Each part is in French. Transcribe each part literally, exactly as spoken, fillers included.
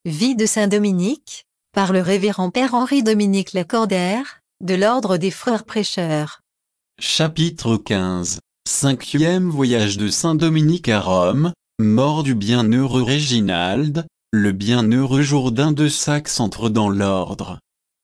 Vie de saint Dominique, par le révérend Père Henri-Dominique Lacordaire, de l'Ordre des Frères Prêcheurs. Chapitre quinze. Cinquième voyage de saint Dominique à Rome, mort du bienheureux Réginald, le bienheureux Jourdain de Saxe entre dans l'ordre.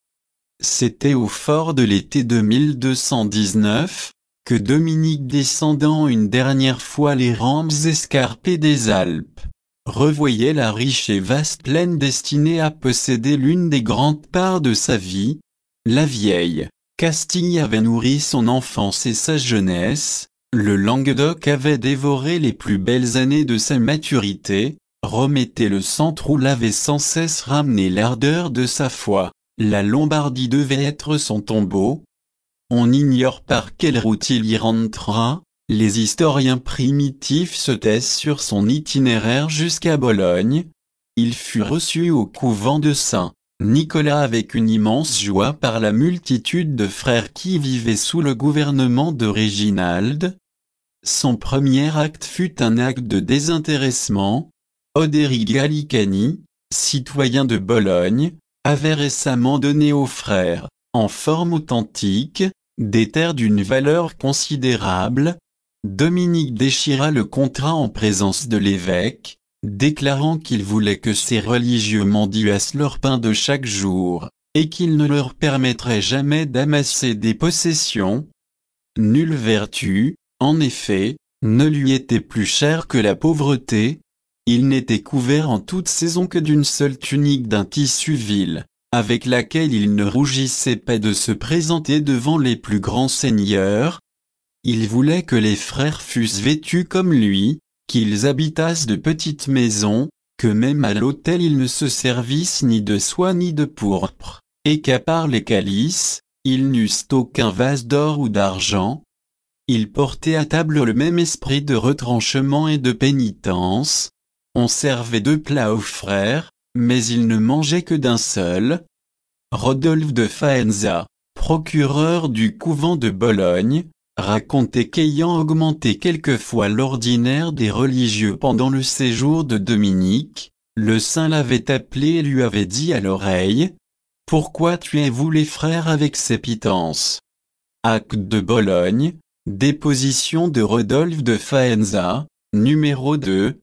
C'était au fort de l'été de mille deux cent dix-neuf, que Dominique descendant une dernière fois les rampes escarpées des Alpes, revoyait la riche et vaste plaine destinée à posséder l'une des grandes parts de sa vie. La vieille Castille avait nourri son enfance et sa jeunesse, le Languedoc avait dévoré les plus belles années de sa maturité, Rome était le centre où l'avait sans cesse ramené l'ardeur de sa foi, la Lombardie devait être son tombeau. On ignore par quelle route il y rentra, les historiens primitifs se taisent sur son itinéraire jusqu'à Bologne. Il fut reçu au couvent de Saint Nicolas avec une immense joie par la multitude de frères qui vivaient sous le gouvernement de Réginald. Son premier acte fut un acte de désintéressement. Odéric Gallicani, citoyen de Bologne, avait récemment donné aux frères, en forme authentique, des terres d'une valeur considérable. Dominique déchira le contrat en présence de l'évêque, déclarant qu'il voulait que ces religieux mendiassent leur pain de chaque jour, et qu'il ne leur permettrait jamais d'amasser des possessions. Nulle vertu, en effet, ne lui était plus chère que la pauvreté. Il n'était couvert en toute saison que d'une seule tunique d'un tissu vil, avec laquelle il ne rougissait pas de se présenter devant les plus grands seigneurs. Il voulait que les frères fussent vêtus comme lui, qu'ils habitassent de petites maisons, que même à l'autel ils ne se servissent ni de soie ni de pourpre, et qu'à part les calices, ils n'eussent aucun vase d'or ou d'argent. Il portait à table le même esprit de retranchement et de pénitence. On servait deux plats aux frères, mais ils ne mangeaient que d'un seul. Rodolphe de Faenza, procureur du couvent de Bologne, racontait qu'ayant augmenté quelquefois l'ordinaire des religieux pendant le séjour de Dominique, le saint l'avait appelé et lui avait dit à l'oreille: « Pourquoi tuez-vous les frères avec ces pitances ?» Acte de Bologne, déposition de Rodolphe de Faenza, numéro deux.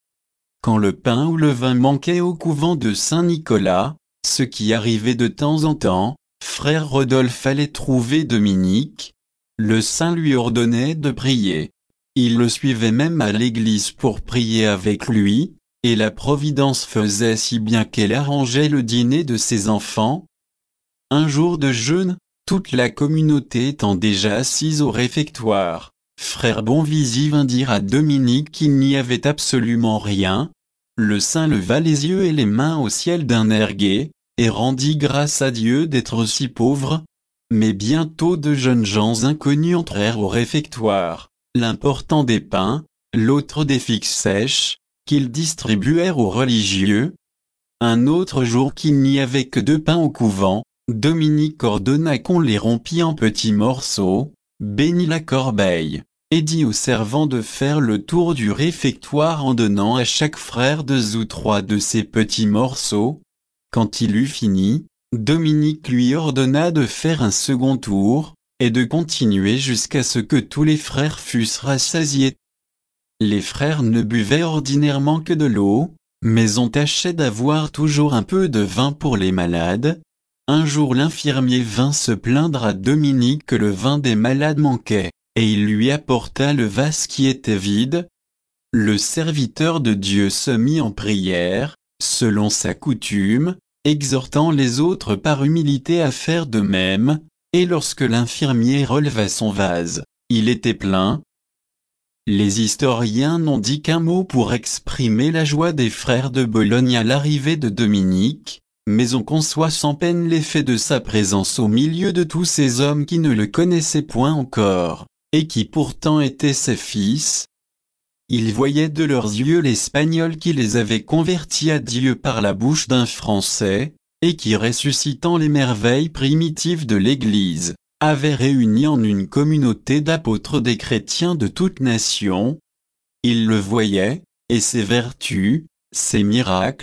Quand le pain ou le vin manquait au couvent de Saint-Nicolas, ce qui arrivait de temps en temps, frère Rodolphe allait trouver Dominique. Le saint lui ordonnait de prier. Il le suivait même à l'église pour prier avec lui, et la providence faisait si bien qu'elle arrangeait le dîner de ses enfants. Un jour de jeûne, toute la communauté étant déjà assise au réfectoire, frère Bonvisi vint dire à Dominique qu'il n'y avait absolument rien. Le saint leva les yeux et les mains au ciel d'un air gai, et rendit grâce à Dieu d'être si pauvre. Mais bientôt deux jeunes gens inconnus entrèrent au réfectoire, l'un portant des pains, l'autre des figues sèches, qu'ils distribuèrent aux religieux. Un autre jour qu'il n'y avait que deux pains au couvent, Dominique ordonna qu'on les rompît en petits morceaux, bénit la corbeille, et dit aux servants de faire le tour du réfectoire en donnant à chaque frère deux ou trois de ces petits morceaux. Quand il eut fini, Dominique lui ordonna de faire un second tour, et de continuer jusqu'à ce que tous les frères fussent rassasiés. Les frères ne buvaient ordinairement que de l'eau, mais on tâchait d'avoir toujours un peu de vin pour les malades. Un jour l'infirmier vint se plaindre à Dominique que le vin des malades manquait, et il lui apporta le vase qui était vide. Le serviteur de Dieu se mit en prière, selon sa coutume, exhortant les autres par humilité à faire de même, et lorsque l'infirmier releva son vase, il était plein. Les historiens n'ont dit qu'un mot pour exprimer la joie des frères de Bologne à l'arrivée de Dominique, mais on conçoit sans peine l'effet de sa présence au milieu de tous ces hommes qui ne le connaissaient point encore, et qui pourtant étaient ses fils. Ils voyaient de leurs yeux l'Espagnol qui les avait convertis à Dieu par la bouche d'un Français, et qui, ressuscitant les merveilles primitives de l'Église, avait réuni en une communauté d'apôtres des chrétiens de toutes nations. Ils le voyaient, et ses vertus, ses miracles,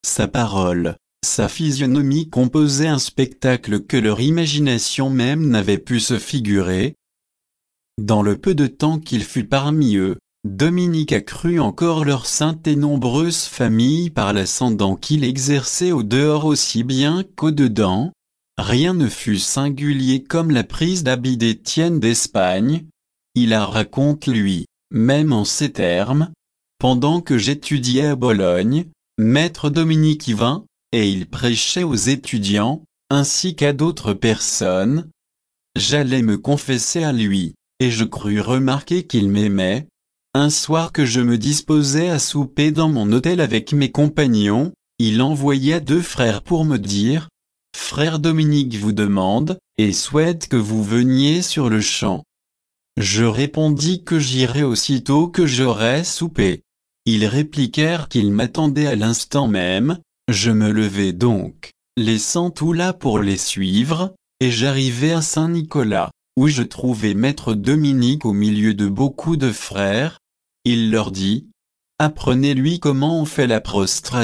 Sa parole, sa physionomie composaient un spectacle que leur imagination même n'avait pu se figurer. Dans le peu de temps qu'il fut parmi eux, Dominique accrut encore leur sainte et nombreuse famille par l'ascendant qu'il exerçait au dehors aussi bien qu'au dedans. Rien ne fut singulier comme la prise d'habit d'Étienne d'Espagne. Il la raconte lui, même en ces termes. Pendant que j'étudiais à Bologne, maître Dominique y vint, et il prêchait aux étudiants, ainsi qu'à d'autres personnes. J'allais me confesser à lui, et je crus remarquer qu'il m'aimait. Un soir que je me disposais à souper dans mon hôtel avec mes compagnons, il envoya deux frères pour me dire « Frère Dominique vous demande, et souhaite que vous veniez sur le champ. » Je répondis que j'irais aussitôt que j'aurais soupé. Ils répliquèrent qu'ils m'attendaient à l'instant même. Je me levai donc, laissant tout là pour les suivre, et j'arrivai à Saint-Nicolas, où je trouvai maître Dominique au milieu de beaucoup de frères. Il leur dit, « Apprenez-lui comment on fait la prostration. »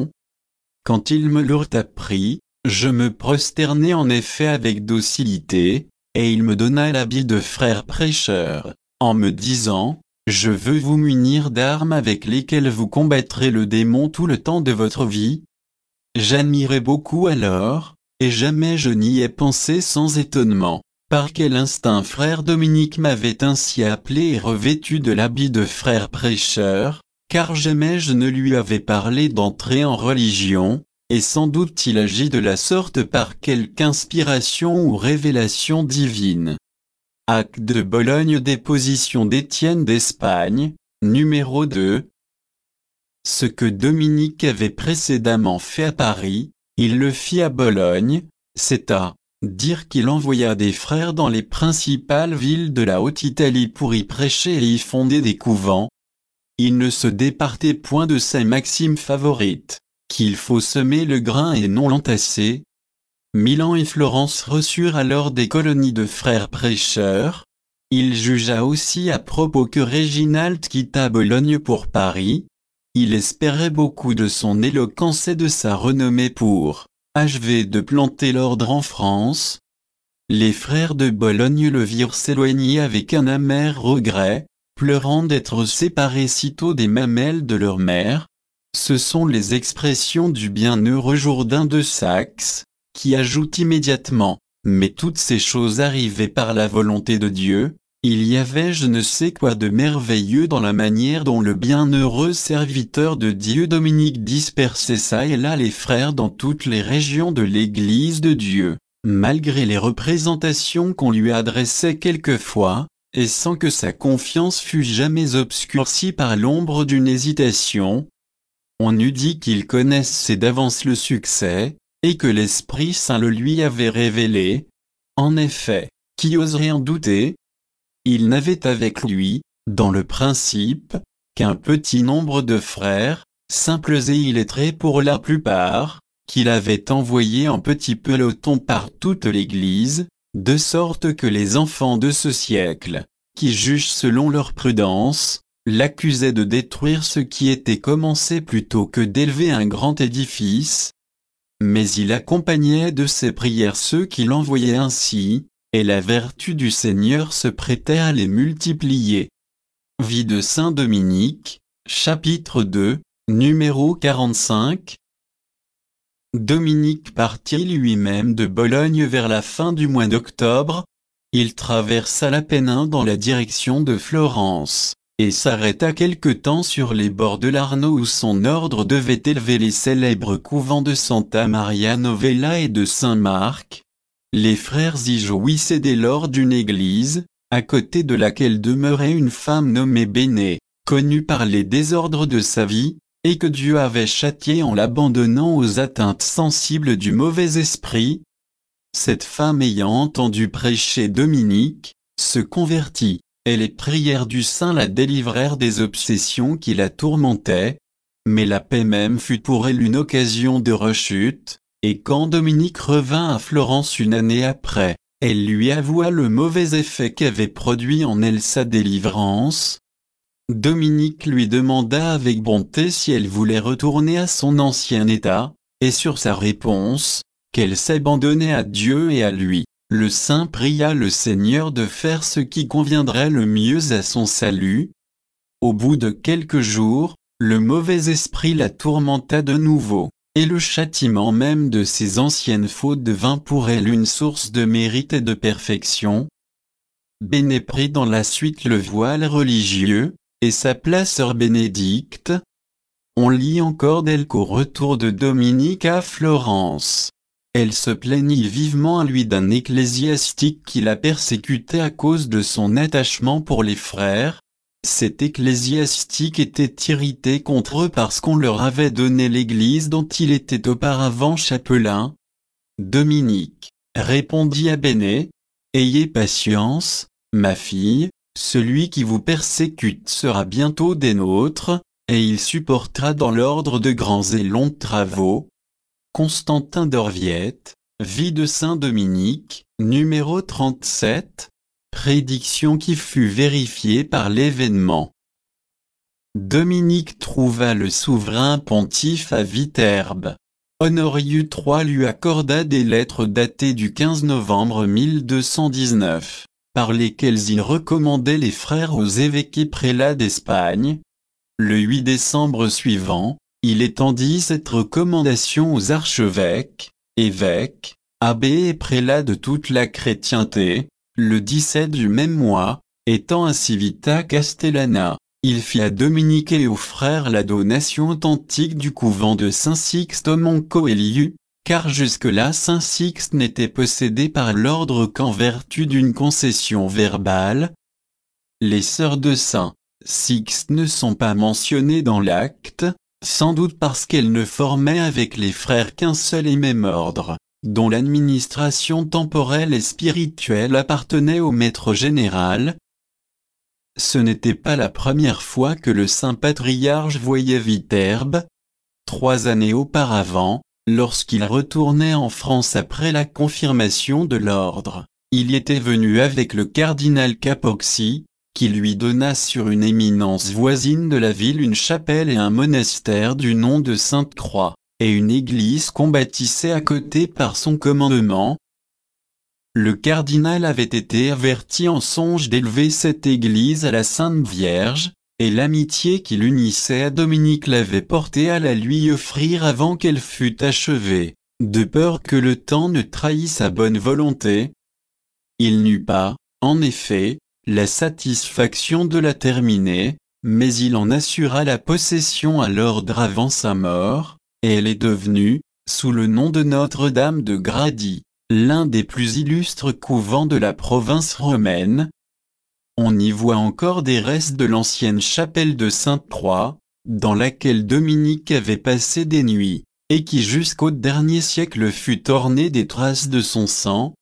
Quand ils me l'eurent appris, je me prosternai en effet avec docilité, et il me donna l'habit de frère prêcheur, en me disant, « Je veux vous munir d'armes avec lesquelles vous combattrez le démon tout le temps de votre vie. » J'admirai beaucoup alors, et jamais je n'y ai pensé sans étonnement. Par quel instinct frère Dominique m'avait ainsi appelé et revêtu de l'habit de frère prêcheur, car jamais je ne lui avais parlé d'entrer en religion, et sans doute il agit de la sorte par quelque inspiration ou révélation divine. Acte de Bologne, déposition d'Étienne d'Espagne, numéro deux. Ce que Dominique avait précédemment fait à Paris, il le fit à Bologne, c'est à dire qu'il envoya des frères dans les principales villes de la Haute-Italie pour y prêcher et y fonder des couvents. Il ne se départait point de sa maxime favorite, qu'il faut semer le grain et non l'entasser. Milan et Florence reçurent alors des colonies de frères prêcheurs. Il jugea aussi à propos que Réginald quitta Bologne pour Paris. Il espérait beaucoup de son éloquence et de sa renommée pour achever de planter l'ordre en France. Les frères de Bologne le virent s'éloigner avec un amer regret, pleurant d'être séparés sitôt des mamelles de leur mère. Ce sont les expressions du bienheureux Jourdain de Saxe, qui ajoute immédiatement « Mais toutes ces choses arrivaient par la volonté de Dieu ». Il y avait je ne sais quoi de merveilleux dans la manière dont le bienheureux serviteur de Dieu Dominique dispersait çà et là les frères dans toutes les régions de l'Église de Dieu, malgré les représentations qu'on lui adressait quelquefois, et sans que sa confiance fût jamais obscurcie par l'ombre d'une hésitation. On eût dit qu'il connaissait d'avance le succès, et que l'Esprit Saint le lui avait révélé. En effet, qui oserait en douter ? Il n'avait avec lui, dans le principe, qu'un petit nombre de frères, simples et illettrés pour la plupart, qu'il avait envoyés en petits pelotons par toute l'Église, de sorte que les enfants de ce siècle, qui jugent selon leur prudence, l'accusaient de détruire ce qui était commencé plutôt que d'élever un grand édifice. Mais il accompagnait de ses prières ceux qui l'envoyaient ainsi, et la vertu du Seigneur se prêtait à les multiplier. Vie de Saint Dominique, chapitre deux, numéro quarante-cinq. Dominique partit lui-même de Bologne vers la fin du mois d'octobre. Il traversa l'Apennin dans la direction de Florence, et s'arrêta quelque temps sur les bords de l'Arno où son ordre devait élever les célèbres couvents de Santa Maria Novella et de Saint-Marc. Les frères y jouissaient dès lors d'une église, à côté de laquelle demeurait une femme nommée Béné, connue par les désordres de sa vie, et que Dieu avait châtiée en l'abandonnant aux atteintes sensibles du mauvais esprit. Cette femme ayant entendu prêcher Dominique, se convertit, et les prières du saint la délivrèrent des obsessions qui la tourmentaient. Mais la paix même fut pour elle une occasion de rechute. Et quand Dominique revint à Florence une année après, elle lui avoua le mauvais effet qu'avait produit en elle sa délivrance. Dominique lui demanda avec bonté si elle voulait retourner à son ancien état, et sur sa réponse, qu'elle s'abandonnait à Dieu et à lui, le saint pria le Seigneur de faire ce qui conviendrait le mieux à son salut. Au bout de quelques jours, le mauvais esprit la tourmenta de nouveau, et le châtiment même de ses anciennes fautes devint pour elle une source de mérite et de perfection. Béné prit dans la suite le voile religieux, et s'appela sœur Bénédicte. On lit encore d'elle qu'au retour de Dominique à Florence, elle se plaignit vivement à lui d'un ecclésiastique qui la persécutait à cause de son attachement pour les frères. Cet ecclésiastique était irrité contre eux parce qu'on leur avait donné l'église dont il était auparavant chapelain. Dominique répondit à Béné, « Ayez patience, ma fille, celui qui vous persécute sera bientôt des nôtres, et il supportera dans l'ordre de grands et longs travaux. » Constantin d'Orviette, Vie de Saint Dominique, numéro trente-sept, prédiction qui fut vérifiée par l'événement. Dominique trouva le souverain pontife à Viterbe. Honorius trois lui accorda des lettres datées du quinze novembre mille deux cent dix-neuf, par lesquelles il recommandait les frères aux évêques et prélats d'Espagne. Le huit décembre suivant, il étendit cette recommandation aux archevêques, évêques, abbés et prélats de toute la chrétienté. Le dix-sept du même mois, étant à Civita Castellana, il fit à Dominique et aux frères la donation authentique du couvent de Saint-Sixte au Mont-Coeliu, car jusque-là Saint Sixte n'était possédé par l'ordre qu'en vertu d'une concession verbale. Les sœurs de Saint Sixte ne sont pas mentionnées dans l'acte, sans doute parce qu'elles ne formaient avec les frères qu'un seul et même ordre, dont l'administration temporelle et spirituelle appartenait au maître général. Ce n'était pas la première fois que le saint patriarche voyait Viterbe. Trois années auparavant, lorsqu'il retournait en France après la confirmation de l'ordre, il y était venu avec le cardinal Capocci, qui lui donna sur une éminence voisine de la ville une chapelle et un monastère du nom de Sainte-Croix, et une église qu'on bâtissait à côté par son commandement. Le cardinal avait été averti en songe d'élever cette église à la Sainte Vierge, et l'amitié qui l'unissait à Dominique l'avait porté à la lui offrir avant qu'elle fût achevée, de peur que le temps ne trahît sa bonne volonté. Il n'eut pas, en effet, la satisfaction de la terminer, mais il en assura la possession à l'ordre avant sa mort, et elle est devenue, sous le nom de Notre-Dame de Grady, l'un des plus illustres couvents de la province romaine. On y voit encore des restes de l'ancienne chapelle de Sainte-Croix, dans laquelle Dominique avait passé des nuits, et qui jusqu'au dernier siècle fut ornée des traces de son sang.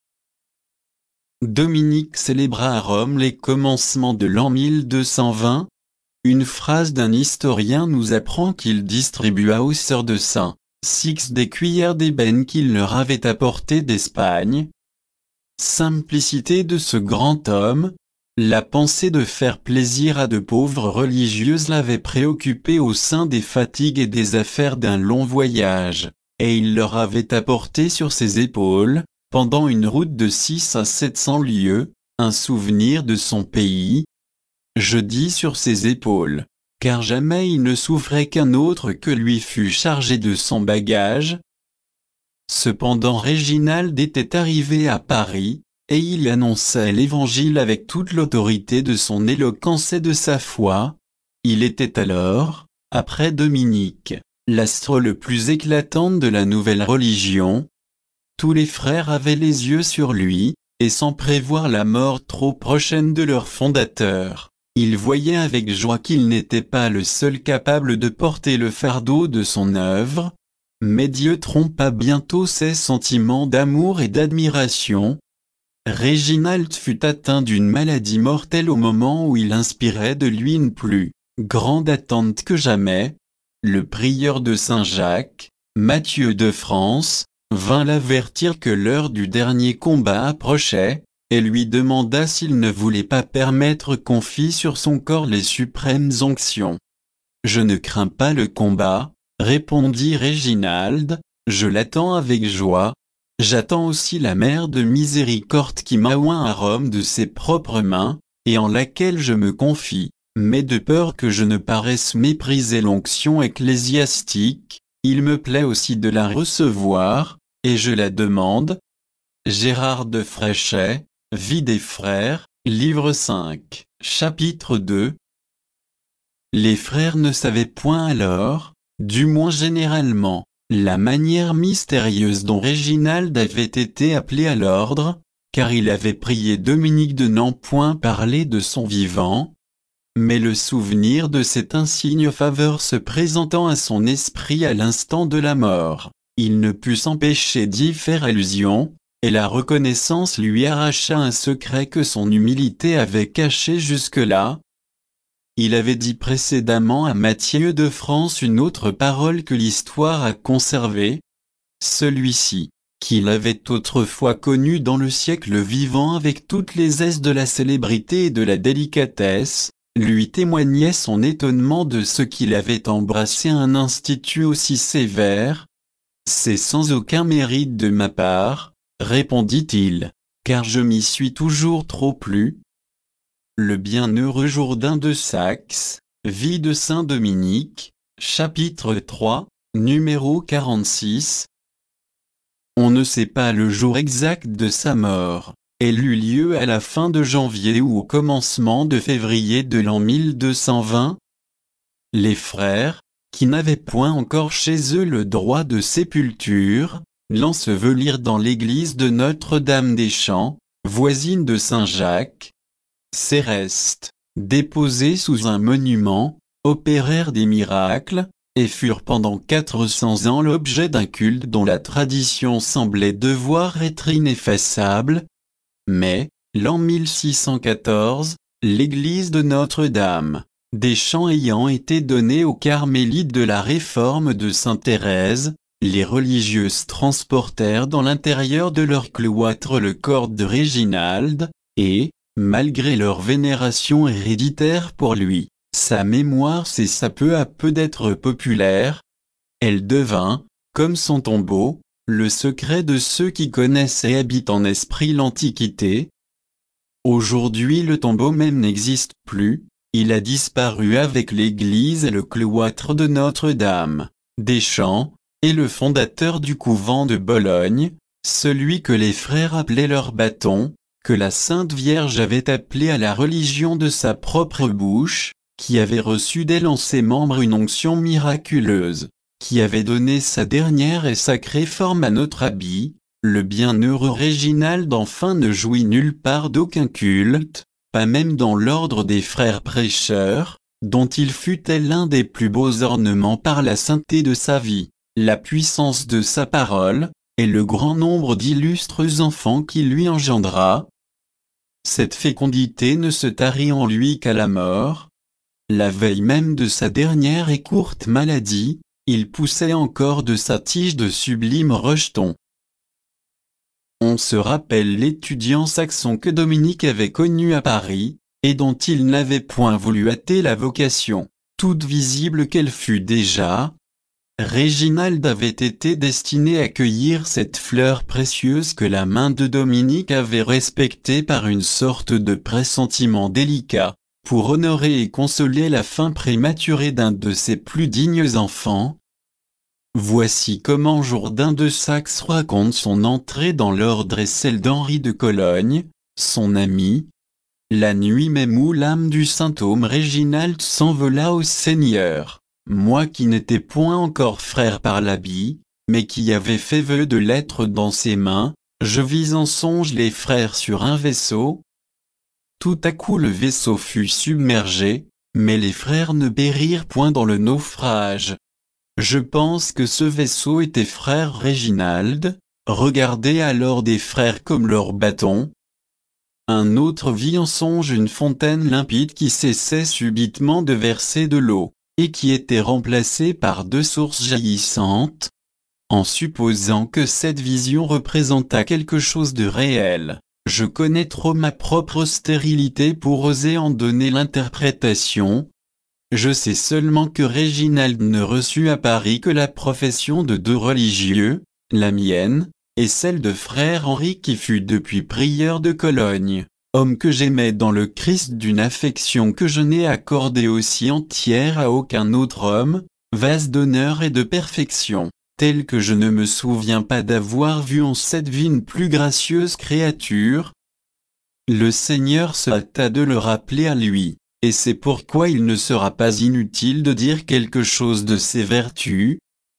Dominique célébra à Rome les commencements de l'an mille deux cent vingt. Une phrase d'un historien nous apprend qu'il distribua aux sœurs de Saint Sixte des cuillères d'ébène qu'il leur avait apportées d'Espagne. Simplicité de ce grand homme, la pensée de faire plaisir à de pauvres religieuses l'avait préoccupé au sein des fatigues et des affaires d'un long voyage, et il leur avait apporté sur ses épaules, pendant une route de six à sept cents lieues, un souvenir de son pays. Je dis sur ses épaules, car jamais il ne souffrait qu'un autre que lui fût chargé de son bagage. Cependant Réginald était arrivé à Paris, et il annonçait l'Évangile avec toute l'autorité de son éloquence et de sa foi. Il était alors, après Dominique, l'astre le plus éclatant de la nouvelle religion. Tous les frères avaient les yeux sur lui, et sans prévoir la mort trop prochaine de leur fondateur, ils voyaient avec joie qu'il n'était pas le seul capable de porter le fardeau de son œuvre. Mais Dieu trompa bientôt ses sentiments d'amour et d'admiration. Réginald fut atteint d'une maladie mortelle au moment où il inspirait de lui une plus grande attente que jamais. Le prieur de Saint-Jacques, Mathieu de France, vint l'avertir que l'heure du dernier combat approchait. et lui demanda s'il ne voulait pas permettre qu'on fît sur son corps les suprêmes onctions. « Je ne crains pas le combat, » répondit Réginald, « je l'attends avec joie. J'attends aussi la mère de miséricorde qui m'a oint à Rome de ses propres mains, et en laquelle je me confie, mais de peur que je ne paraisse mépriser l'onction ecclésiastique, il me plaît aussi de la recevoir, et je la demande. » Gérard de Fréchet, Vie des frères, livre cinq, chapitre deux. Les frères ne savaient point alors, du moins généralement, la manière mystérieuse dont Réginald avait été appelé à l'ordre, car il avait prié Dominique de n'en point parler de son vivant. Mais le souvenir de cette insigne faveur se présentant à son esprit à l'instant de la mort, il ne put s'empêcher d'y faire allusion, et la reconnaissance lui arracha un secret que son humilité avait caché jusque-là. Il avait dit précédemment à Mathieu de France une autre parole que l'histoire a conservée. Celui-ci, qu'il avait autrefois connu dans le siècle vivant avec toutes les aises de la célébrité et de la délicatesse, lui témoignait son étonnement de ce qu'il avait embrassé un institut aussi sévère. « C'est sans aucun mérite de ma part, » répondit-il, « car je m'y suis toujours trop plu. » Le bienheureux Jourdain de Saxe, Vie de saint Dominique, chapitre trois, numéro quarante-six. On ne sait pas le jour exact de sa mort. Elle eut lieu à la fin de janvier ou au commencement de février de l'an mille deux cent vingt. Les frères, qui n'avaient point encore chez eux le droit de sépulture, l'ensevelirent dans l'église de Notre-Dame-des-Champs, voisine de Saint-Jacques. Ses restes, déposés sous un monument, opérèrent des miracles, et furent pendant quatre cents ans l'objet d'un culte dont la tradition semblait devoir être ineffaçable. Mais, l'an mille six cent quatorze, l'église de Notre-Dame des Champs ayant été donnée aux carmélites de la réforme de sainte Thérèse, les religieuses transportèrent dans l'intérieur de leur cloître le corps de Réginald, et, malgré leur vénération héréditaire pour lui, sa mémoire cessa peu à peu d'être populaire. Elle devint, comme son tombeau, le secret de ceux qui connaissent et habitent en esprit l'Antiquité. Aujourd'hui le tombeau même n'existe plus, il a disparu avec l'église et le cloître de Notre-Dame des Champs, et le fondateur du couvent de Bologne, celui que les frères appelaient leur bâton, que la Sainte Vierge avait appelé à la religion de sa propre bouche, qui avait reçu d'elle en ses membres une onction miraculeuse, qui avait donné sa dernière et sacrée forme à notre habit. Le bienheureux Réginald enfin ne jouit nulle part d'aucun culte, pas même dans l'ordre des frères prêcheurs, dont il fut l'un des plus beaux ornements par la sainteté de sa vie, la puissance de sa parole, et le grand nombre d'illustres enfants qui lui engendra. Cette fécondité ne se tarit en lui qu'à la mort. La veille même de sa dernière et courte maladie, il poussait encore de sa tige de sublimes rejetons. On se rappelle l'étudiant saxon que Dominique avait connu à Paris, et dont il n'avait point voulu hâter la vocation, toute visible qu'elle fût déjà. Réginald avait été destiné à cueillir cette fleur précieuse que la main de Dominique avait respectée par une sorte de pressentiment délicat, pour honorer et consoler la fin prématurée d'un de ses plus dignes enfants. Voici comment Jourdain de Saxe raconte son entrée dans l'ordre et celle d'Henri de Cologne, son ami. La nuit même où l'âme du saint homme Réginald s'envola au Seigneur, moi qui n'étais point encore frère par l'habit, mais qui avais fait vœu de l'être dans ses mains, je vis en songe les frères sur un vaisseau. Tout à coup le vaisseau fut submergé, mais les frères ne périrent point dans le naufrage. Je pense que ce vaisseau était frère Réginald, regardez alors des frères comme leur bâton. Un autre vit en songe une fontaine limpide qui cessait subitement de verser de l'eau, et qui était remplacée par deux sources jaillissantes. En supposant que cette vision représentât quelque chose de réel, Je connais trop ma propre stérilité pour oser en donner l'interprétation. Je sais seulement que Réginald ne reçut à Paris que la profession de deux religieux, la mienne, et celle de frère Henri qui fut depuis prieur de Cologne, homme que j'aimais dans le Christ d'une affection que je n'ai accordée aussi entière à aucun autre homme, vase d'honneur et de perfection, tel que je ne me souviens pas d'avoir vu en cette vie une plus gracieuse créature. Le Seigneur se hâta de le rappeler à lui, et c'est pourquoi il ne sera pas inutile de dire quelque chose de ses vertus.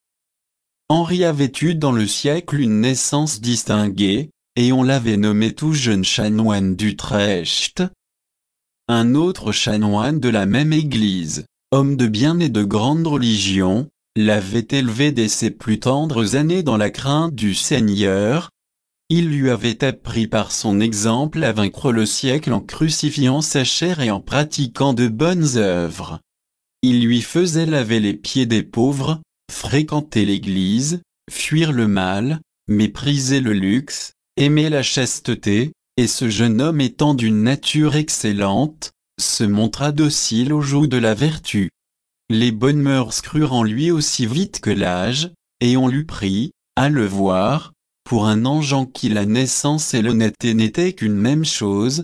Henri avait eu dans le siècle une naissance distinguée, et on l'avait nommé tout jeune chanoine d'Utrecht. Un autre chanoine de la même église, homme de bien et de grande religion, l'avait élevé dès ses plus tendres années dans la crainte du Seigneur. Il lui avait appris par son exemple à vaincre le siècle en crucifiant sa chair et en pratiquant de bonnes œuvres. Il lui faisait laver les pieds des pauvres, fréquenter l'église, fuir le mal, mépriser le luxe, aimer la chasteté, et ce jeune homme étant d'une nature excellente, se montra docile au joug de la vertu. Les bonnes mœurs crurent en lui aussi vite que l'âge, et on l'eût pris, à le voir, pour un ange en qui la naissance et l'honnêteté n'étaient qu'une même chose.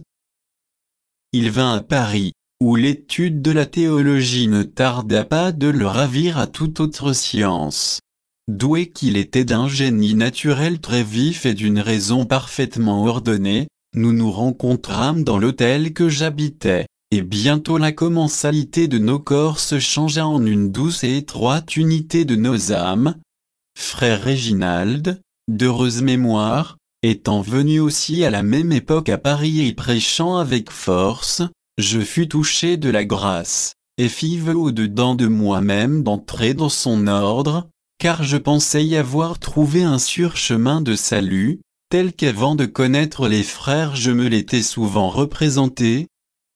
Il vint à Paris, où l'étude de la théologie ne tarda pas de le ravir à toute autre science. Doué qu'il était d'un génie naturel très vif et d'une raison parfaitement ordonnée, nous nous rencontrâmes dans l'hôtel que j'habitais, et bientôt la commensalité de nos corps se changea en une douce et étroite unité de nos âmes. Frère Réginald, d'heureuse mémoire, étant venu aussi à la même époque à Paris et prêchant avec force, je fus touché de la grâce, et fis vœu au-dedans de moi-même d'entrer dans son ordre, car je pensais y avoir trouvé un sûr chemin de salut, tel qu'avant de connaître les frères je me l'étais souvent représenté.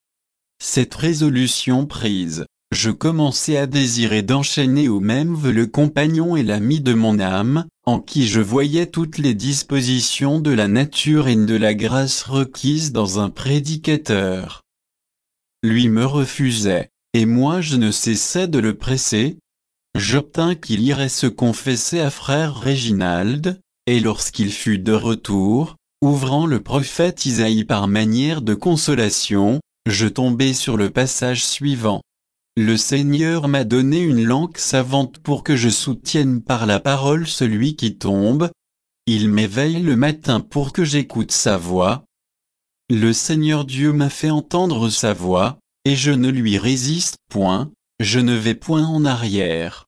Cette résolution prise, je commençai à désirer d'enchaîner au même vœu le compagnon et l'ami de mon âme, en qui je voyais toutes les dispositions de la nature et de la grâce requises dans un prédicateur. Lui me refusait, et moi je ne cessais de le presser. J'obtins qu'il irait se confesser à frère Réginald, et lorsqu'il fut de retour, ouvrant le prophète Isaïe par manière de consolation, je tombai sur le passage suivant. Le Seigneur m'a donné une langue savante pour que je soutienne par la parole celui qui tombe. Il m'éveille le matin pour que j'écoute sa voix. Le Seigneur Dieu m'a fait entendre sa voix, et je ne lui résiste point, je ne vais point en arrière.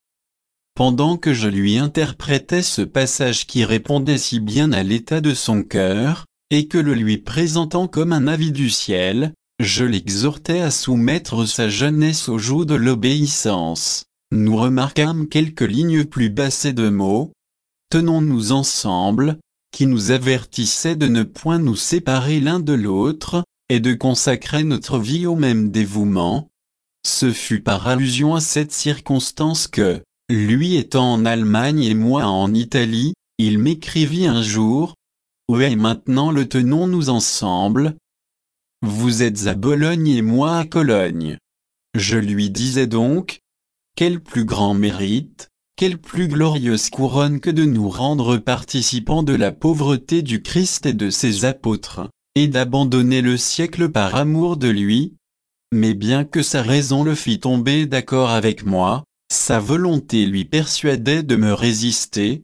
Pendant que je lui interprétais ce passage qui répondait si bien à l'état de son cœur, et que le lui présentant comme un avis du ciel, je l'exhortais à soumettre sa jeunesse au joug de l'obéissance. Nous remarquâmes quelques lignes plus bas ces deux mots. Tenons-nous ensemble, qui nous avertissait de ne point nous séparer l'un de l'autre, et de consacrer notre vie au même dévouement. Ce fut par allusion à cette circonstance que, lui étant en Allemagne et moi en Italie, il m'écrivit un jour. Où est maintenant le tenons-nous ensemble? Vous êtes à Bologne et moi à Cologne. Je lui disais donc, quel plus grand mérite, quelle plus glorieuse couronne que de nous rendre participants de la pauvreté du Christ et de ses apôtres, et d'abandonner le siècle par amour de lui. Mais bien que sa raison le fît tomber d'accord avec moi, sa volonté lui persuadait de me résister.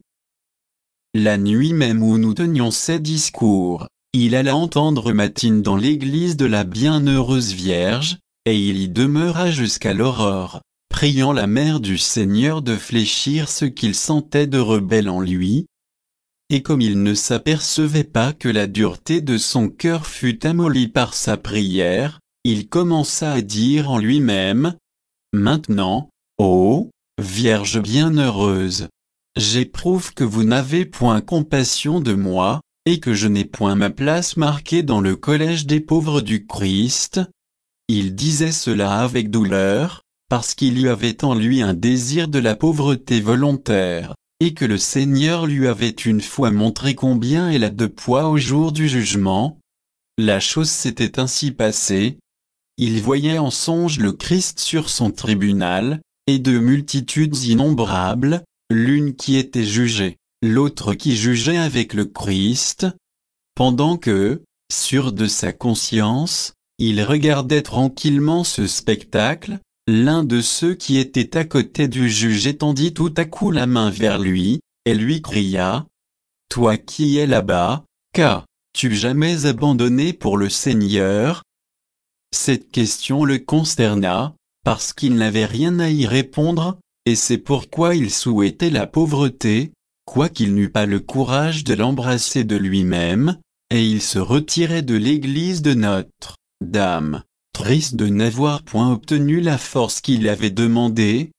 La nuit même où nous tenions ces discours, il alla entendre matine dans l'église de la Bienheureuse Vierge, et il y demeura jusqu'à l'aurore, priant la mère du Seigneur de fléchir ce qu'il sentait de rebelle en lui. Et comme il ne s'apercevait pas que la dureté de son cœur fut amollie par sa prière, il commença à dire en lui-même, « Maintenant, ô Vierge bienheureuse, j'éprouve que vous n'avez point compassion de moi, et que je n'ai point ma place marquée dans le collège des pauvres du Christ. » Il disait cela avec douleur, parce qu'il y avait en lui un désir de la pauvreté volontaire, et que le Seigneur lui avait une fois montré combien elle a de poids au jour du jugement. La chose s'était ainsi passée. Il voyait en songe le Christ sur son tribunal, et de multitudes innombrables, l'une qui était jugée, l'autre qui jugeait avec le Christ, pendant que, sûr de sa conscience, il regardait tranquillement ce spectacle. L'un de ceux qui étaient à côté du juge étendit tout à coup la main vers lui, et lui cria : « Toi qui es là-bas, qu'as-tu jamais abandonné pour le Seigneur ?» Cette question le consterna, parce qu'il n'avait rien à y répondre, et c'est pourquoi il souhaitait la pauvreté, quoiqu'il n'eût pas le courage de l'embrasser de lui-même, et il se retirait de l'église de Notre-Dame, triste de n'avoir point obtenu la force qu'il avait demandée.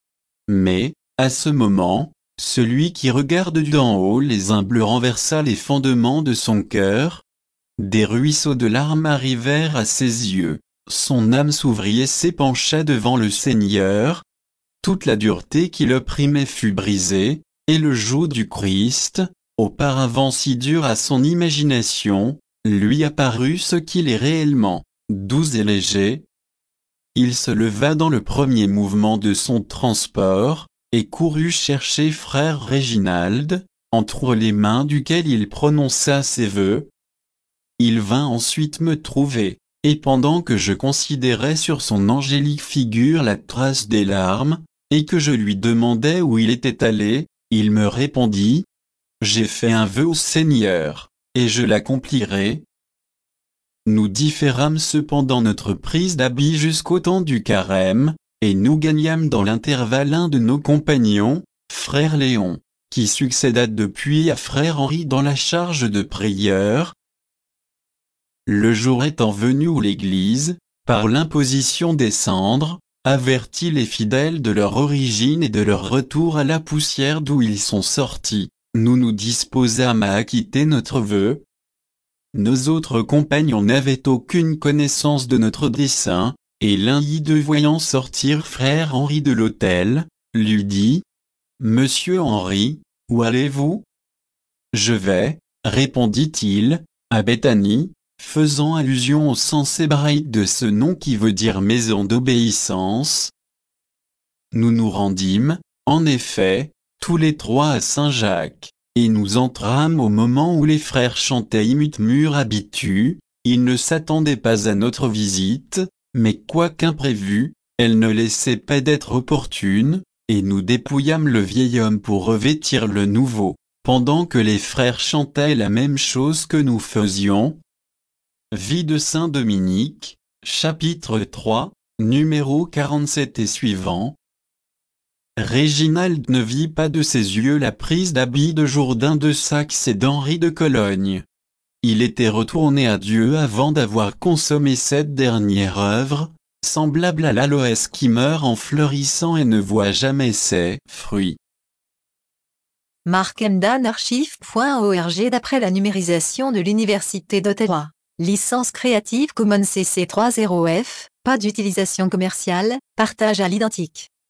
Mais, à ce moment, celui qui regarde d'en haut les humbles renversa les fondements de son cœur. Des ruisseaux de larmes arrivèrent à ses yeux, son âme s'ouvrit et s'épancha devant le Seigneur. Toute la dureté qui l'opprimait fut brisée, et le joug du Christ, auparavant si dur à son imagination, lui apparut ce qu'il est réellement, doux et léger. Il se leva dans le premier mouvement de son transport, et courut chercher frère Réginald, entre les mains duquel il prononça ses vœux. Il vint ensuite me trouver, et pendant que je considérais sur son angélique figure la trace des larmes, et que je lui demandais où il était allé, il me répondit : « J'ai fait un vœu au Seigneur, et je l'accomplirai. » Nous différâmes cependant notre prise d'habit jusqu'au temps du carême, et nous gagnâmes dans l'intervalle un de nos compagnons, frère Léon, qui succéda depuis à frère Henri dans la charge de prieur. Le jour étant venu où l'Église, par l'imposition des cendres, avertit les fidèles de leur origine et de leur retour à la poussière d'où ils sont sortis, nous nous disposâmes à acquitter notre vœu. Nos autres compagnons n'avaient aucune connaissance de notre dessein, et l'un d'eux voyant sortir frère Henri de l'autel, lui dit : « Monsieur Henri, où allez-vous ? » « Je vais, répondit-il, à Béthanie, faisant allusion au sens hébraïque de ce nom qui veut dire maison d'obéissance. Nous nous rendîmes, en effet, tous les trois à Saint-Jacques, et nous entrâmes au moment où les frères chantaient Immut mur habitu. Ils ne s'attendaient pas à notre visite, mais quoiqu'imprévue, elle ne laissait pas d'être opportune, et nous dépouillâmes le vieil homme pour revêtir le nouveau, pendant que les frères chantaient la même chose que nous faisions. Vie de Saint Dominique, chapitre trois, numéro quarante-sept et suivant. Réginald ne vit pas de ses yeux la prise d'habit de Jourdain de Saxe et d'Henri de Cologne. Il était retourné à Dieu avant d'avoir consommé cette dernière œuvre, semblable à l'aloès qui meurt en fleurissant et ne voit jamais ses fruits. Markendan archive point org d'après la numérisation de l'Université d'Ottawa. Licence Creative Commons C C trois point zéro F, pas d'utilisation commerciale, partage à l'identique.